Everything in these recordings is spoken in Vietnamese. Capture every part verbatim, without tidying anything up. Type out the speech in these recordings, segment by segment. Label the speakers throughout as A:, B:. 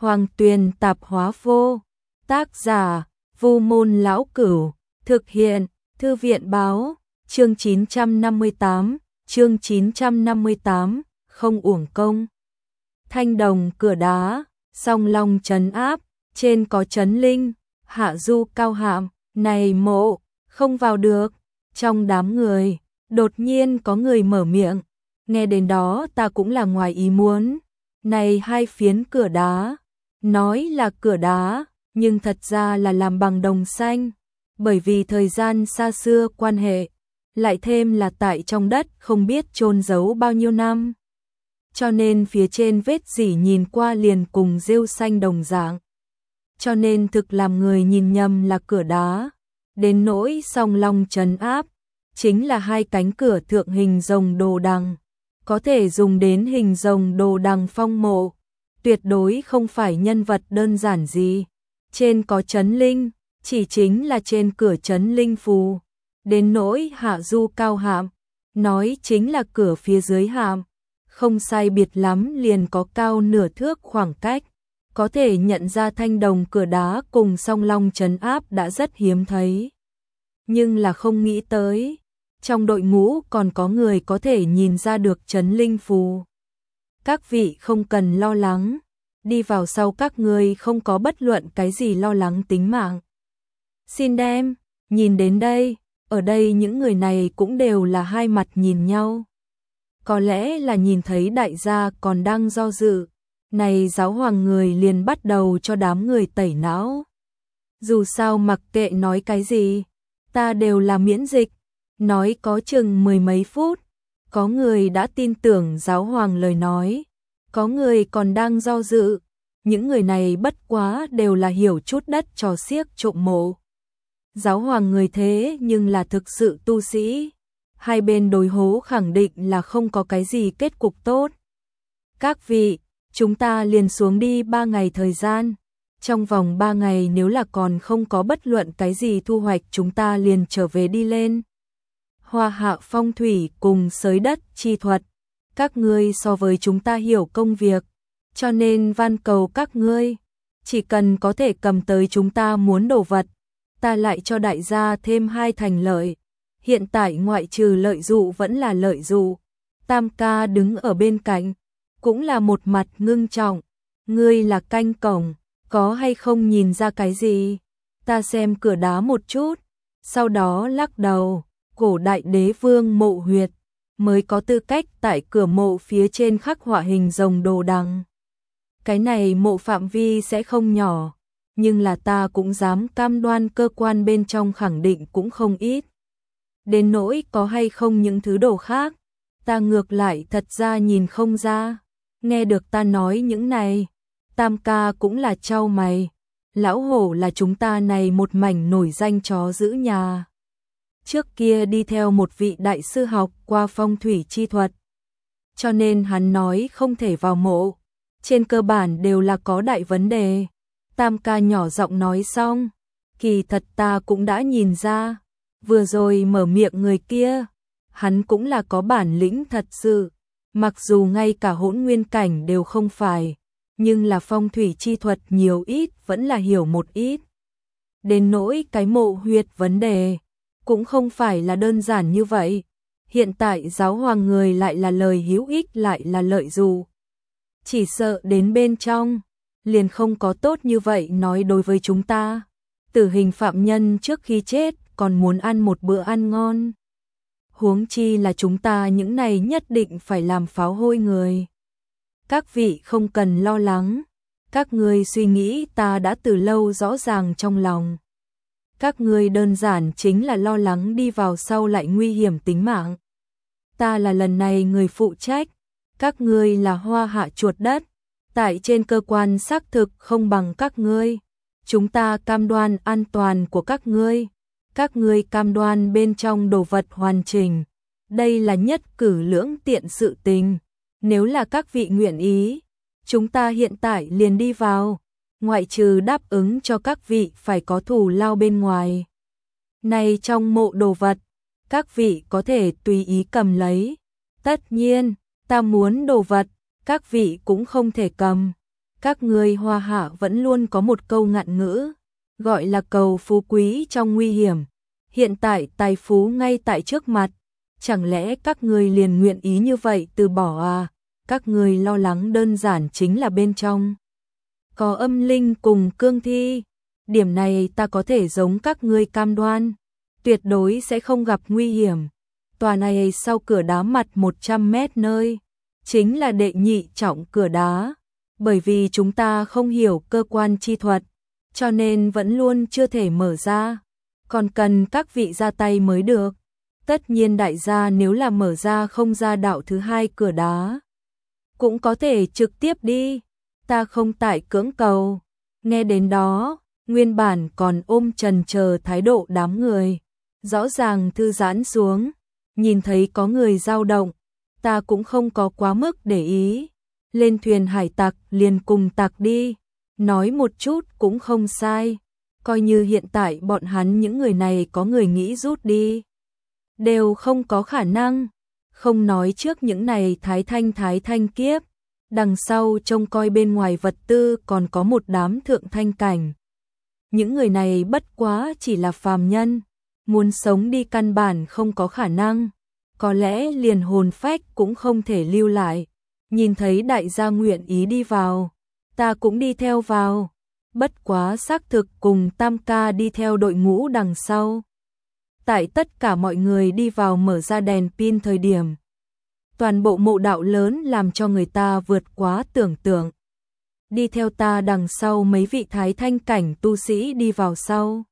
A: Hoàng Tuyền Tạp Hóa Vô. Tác giả: Vu Môn Lão Cửu. Thực hiện: Thư viện Báo. Chương chín trăm năm mươi tám. Chương chín trăm năm mươi tám. Không uổng công. Thanh đồng cửa đá, song long trấn áp, trên có trấn linh, hạ du cao hạm. Này mộ, không vào được. Trong đám người, đột nhiên có người mở miệng. Nghe đến đó ta cũng là ngoài ý muốn. Này hai phiến cửa đá, nói là cửa đá, nhưng thật ra là làm bằng đồng xanh. Bởi vì thời gian xa xưa quan hệ, lại thêm là tại trong đất không biết chôn giấu bao nhiêu năm. Cho nên phía trên vết rỉ nhìn qua liền cùng rêu xanh đồng dạng. Cho nên thực làm người nhìn nhầm là cửa đá. Đến nỗi song long trấn áp, chính là hai cánh cửa thượng hình rồng đồ đằng. Có thể dùng đến hình rồng đồ đằng phong mộ. Tuyệt đối không phải nhân vật đơn giản gì. Trên có trấn linh, chỉ chính là trên cửa trấn linh phù. Đến nỗi hạ du cao hạm, nói chính là cửa phía dưới hạm. Không sai biệt lắm liền có cao nửa thước khoảng cách. Có thể nhận ra thanh đồng cửa đá cùng song long trấn áp đã rất hiếm thấy. Nhưng là không nghĩ tới, trong đội ngũ còn có người có thể nhìn ra được trấn linh phù. Các vị không cần lo lắng, đi vào sau các ngươi không có bất luận cái gì lo lắng tính mạng. Xin đem, nhìn đến đây, ở đây những người này cũng đều là hai mặt nhìn nhau. Có lẽ là nhìn thấy đại gia còn đang do dự, này giáo hoàng người liền bắt đầu cho đám người tẩy não. Dù sao mặc kệ nói cái gì, ta đều là miễn dịch. Nói có chừng mười mấy phút, có người đã tin tưởng giáo hoàng lời nói, có người còn đang do dự. Những người này bất quá đều là hiểu chút đất trò xiếc trộm mộ. Giáo hoàng người thế nhưng là thực sự tu sĩ. Hai bên đối hố khẳng định là không có cái gì kết cục tốt. Các vị, chúng ta liền xuống đi ba ngày thời gian. Trong vòng ba ngày nếu là còn không có bất luận cái gì thu hoạch chúng ta liền trở về đi lên. Hoa hạ phong thủy cùng xới đất chi thuật. Các ngươi so với chúng ta hiểu công việc. Cho nên van cầu các ngươi. Chỉ cần có thể cầm tới chúng ta muốn đồ vật. Ta lại cho đại gia thêm hai thành lợi. Hiện tại ngoại trừ lợi dụ vẫn là lợi dụ. Tam ca đứng ở bên cạnh. Cũng là một mặt ngưng trọng. Ngươi là canh cổng. Có hay không nhìn ra cái gì? Ta xem cửa đá một chút. Sau đó lắc đầu. Cổ đại đế vương mộ huyệt. Mới có tư cách tại cửa mộ phía trên khắc họa hình rồng đồ đằng. Cái này mộ phạm vi sẽ không nhỏ. Nhưng là ta cũng dám cam đoan cơ quan bên trong khẳng định cũng không ít. Đến nỗi có hay không những thứ đồ khác, ta ngược lại thật ra nhìn không ra. Nghe được ta nói những này, Tam ca cũng là trao mày. Lão hổ là chúng ta này một mảnh nổi danh chó giữ nhà. Trước kia đi theo một vị đại sư học qua phong thủy chi thuật. Cho nên hắn nói không thể vào mộ. Trên cơ bản đều là có đại vấn đề. Tam ca nhỏ giọng nói xong. Kỳ thật ta cũng đã nhìn ra. Vừa rồi mở miệng người kia. Hắn cũng là có bản lĩnh thật sự. Mặc dù ngay cả hỗn nguyên cảnh đều không phải. Nhưng là phong thủy chi thuật nhiều ít vẫn là hiểu một ít. Đến nỗi cái mộ huyệt vấn đề. Cũng không phải là đơn giản như vậy. Hiện tại giáo hoàng người lại là lời hữu ích lại là lợi dụ. Chỉ sợ đến bên trong, liền không có tốt như vậy nói đối với chúng ta. Tử hình phạm nhân trước khi chết còn muốn ăn một bữa ăn ngon. Huống chi là chúng ta những này nhất định phải làm pháo hôi người. Các vị không cần lo lắng. Các ngươi suy nghĩ ta đã từ lâu rõ ràng trong lòng. Các ngươi đơn giản chính là lo lắng đi vào sau lại nguy hiểm tính mạng. Ta là lần này người phụ trách. Các ngươi là hoa hạ chuột đất. Tại trên cơ quan xác thực không bằng các ngươi. Chúng ta cam đoan an toàn của các ngươi. Các ngươi cam đoan bên trong đồ vật hoàn chỉnh. Đây là nhất cử lưỡng tiện sự tình. Nếu là các vị nguyện ý, chúng ta hiện tại liền đi vào. Ngoại trừ đáp ứng cho các vị phải có thù lao bên ngoài. Này trong mộ đồ vật, các vị có thể tùy ý cầm lấy. Tất nhiên, ta muốn đồ vật, các vị cũng không thể cầm. Các ngươi Hoa Hạ vẫn luôn có một câu ngạn ngữ, gọi là cầu phú quý trong nguy hiểm. Hiện tại tài phú ngay tại trước mặt, chẳng lẽ các ngươi liền nguyện ý như vậy từ bỏ à? Các ngươi lo lắng đơn giản chính là bên trong có âm linh cùng cương thi. Điểm này ta có thể giống các ngươi cam đoan, tuyệt đối sẽ không gặp nguy hiểm. Tòa này sau cửa đá mặt một trăm mét nơi, chính là đệ nhị trọng cửa đá. Bởi vì chúng ta không hiểu cơ quan chi thuật, cho nên vẫn luôn chưa thể mở ra, còn cần các vị ra tay mới được. Tất nhiên đại gia nếu là mở ra không ra đạo thứ hai cửa đá, cũng có thể trực tiếp đi, ta không tại cưỡng cầu. Nghe đến đó, nguyên bản còn ôm chần chờ thái độ đám người, rõ ràng thư giãn xuống, nhìn thấy có người dao động, ta cũng không có quá mức để ý. Lên thuyền hải tặc liền cùng tặc đi, nói một chút cũng không sai, coi như hiện tại bọn hắn những người này có người nghĩ rút đi, đều không có khả năng, không nói trước những này thái thanh thái thanh kiếp, đằng sau trông coi bên ngoài vật tư còn có một đám thượng thanh cảnh. Những người này bất quá chỉ là phàm nhân, muốn sống đi căn bản không có khả năng, có lẽ liền hồn phách cũng không thể lưu lại. Nhìn thấy đại gia nguyện ý đi vào, ta cũng đi theo vào, bất quá xác thực cùng Tam ca đi theo đội ngũ đằng sau. Tại tất cả mọi người đi vào mở ra đèn pin thời điểm, toàn bộ mộ đạo lớn làm cho người ta vượt quá tưởng tượng. Đi theo ta đằng sau mấy vị thái thanh cảnh tu sĩ đi vào sau.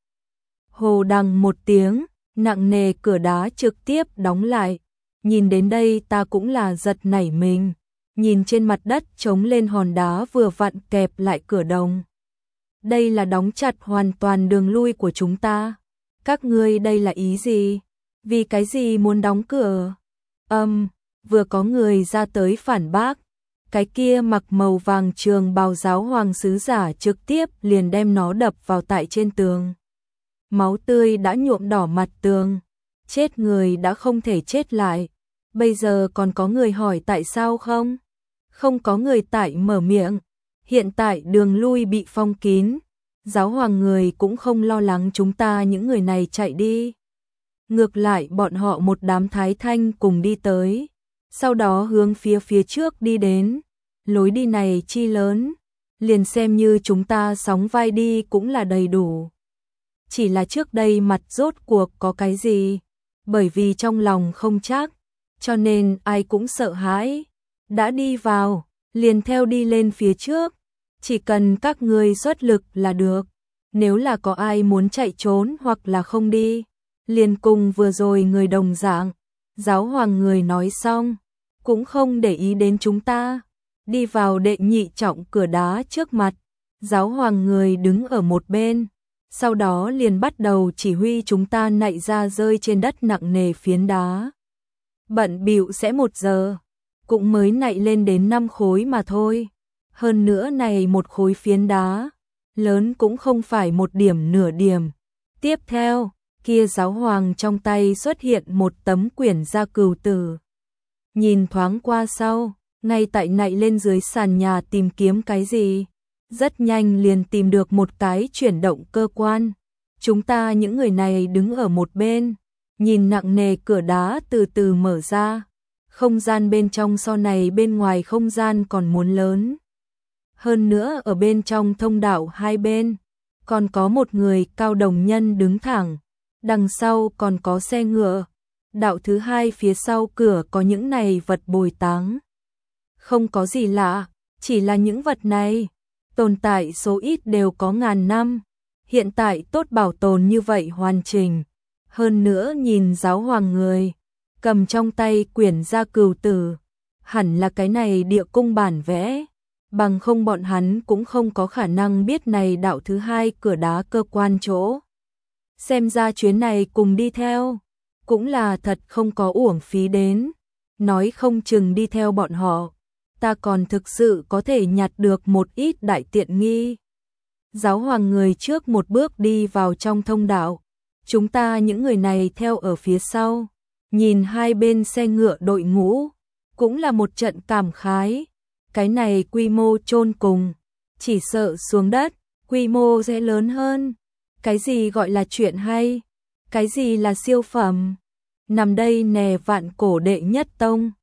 A: Hồ đằng một tiếng, nặng nề cửa đá trực tiếp đóng lại. Nhìn đến đây ta cũng là giật nảy mình. Nhìn trên mặt đất trống lên hòn đá vừa vặn kẹp lại cửa đồng. Đây là đóng chặt hoàn toàn đường lui của chúng ta. Các ngươi đây là ý gì? Vì cái gì muốn đóng cửa? Âm, um, vừa có người ra tới phản bác. Cái kia mặc màu vàng trường bào giáo hoàng sứ giả trực tiếp liền đem nó đập vào tại trên tường. Máu tươi đã nhuộm đỏ mặt tường. Chết người đã không thể chết lại. Bây giờ còn có người hỏi tại sao không? Không có người tại mở miệng. Hiện tại đường lui bị phong kín. Giáo hoàng người cũng không lo lắng chúng ta những người này chạy đi. Ngược lại bọn họ một đám thái thanh cùng đi tới. Sau đó hướng phía phía trước đi đến. Lối đi này chi lớn. Liền xem như chúng ta sóng vai đi cũng là đầy đủ. Chỉ là trước đây mặt rốt cuộc có cái gì? Bởi vì trong lòng không chắc. Cho nên ai cũng sợ hãi. Đã đi vào, liền theo đi lên phía trước. Chỉ cần các ngươi xuất lực là được. Nếu là có ai muốn chạy trốn hoặc là không đi, liền cùng vừa rồi người đồng dạng. Giáo hoàng người nói xong, cũng không để ý đến chúng ta. Đi vào đệ nhị trọng cửa đá trước mặt. Giáo hoàng người đứng ở một bên. Sau đó liền bắt đầu chỉ huy chúng ta nạy ra rơi trên đất nặng nề phiến đá. Bận bịu sẽ một giờ, cũng mới nạy lên đến năm khối mà thôi. Hơn nữa này một khối phiến đá, lớn cũng không phải một điểm nửa điểm. Tiếp theo, kia giáo hoàng trong tay xuất hiện một tấm quyển gia cừu tử. Nhìn thoáng qua sau, ngay tại nạy lên dưới sàn nhà tìm kiếm cái gì. Rất nhanh liền tìm được một cái chuyển động cơ quan. Chúng ta những người này đứng ở một bên, nhìn nặng nề cửa đá từ từ mở ra. Không gian bên trong so này bên ngoài không gian còn muốn lớn. Hơn nữa ở bên trong thông đạo hai bên, còn có một người cao đồng nhân đứng thẳng. Đằng sau còn có xe ngựa. Đạo thứ hai phía sau cửa có những này vật bồi táng. Không có gì lạ, chỉ là những vật này tồn tại số ít đều có ngàn năm. Hiện tại tốt bảo tồn như vậy hoàn chỉnh. Hơn nữa nhìn giáo hoàng người, cầm trong tay quyển gia cừu tử. Hẳn là cái này địa cung bản vẽ. Bằng không bọn hắn cũng không có khả năng biết này đạo thứ hai cửa đá cơ quan chỗ. Xem ra chuyến này cùng đi theo, cũng là thật không có uổng phí đến. Nói không chừng đi theo bọn họ, ta còn thực sự có thể nhặt được một ít đại tiện nghi. Giáo hoàng người trước một bước đi vào trong thông đạo. Chúng ta những người này theo ở phía sau. Nhìn hai bên xe ngựa đội ngũ, cũng là một trận cảm khái. Cái này quy mô chôn cùng, chỉ sợ xuống đất, quy mô sẽ lớn hơn. Cái gì gọi là chuyện hay? Cái gì là siêu phẩm? Nằm đây nè vạn cổ đệ nhất tông.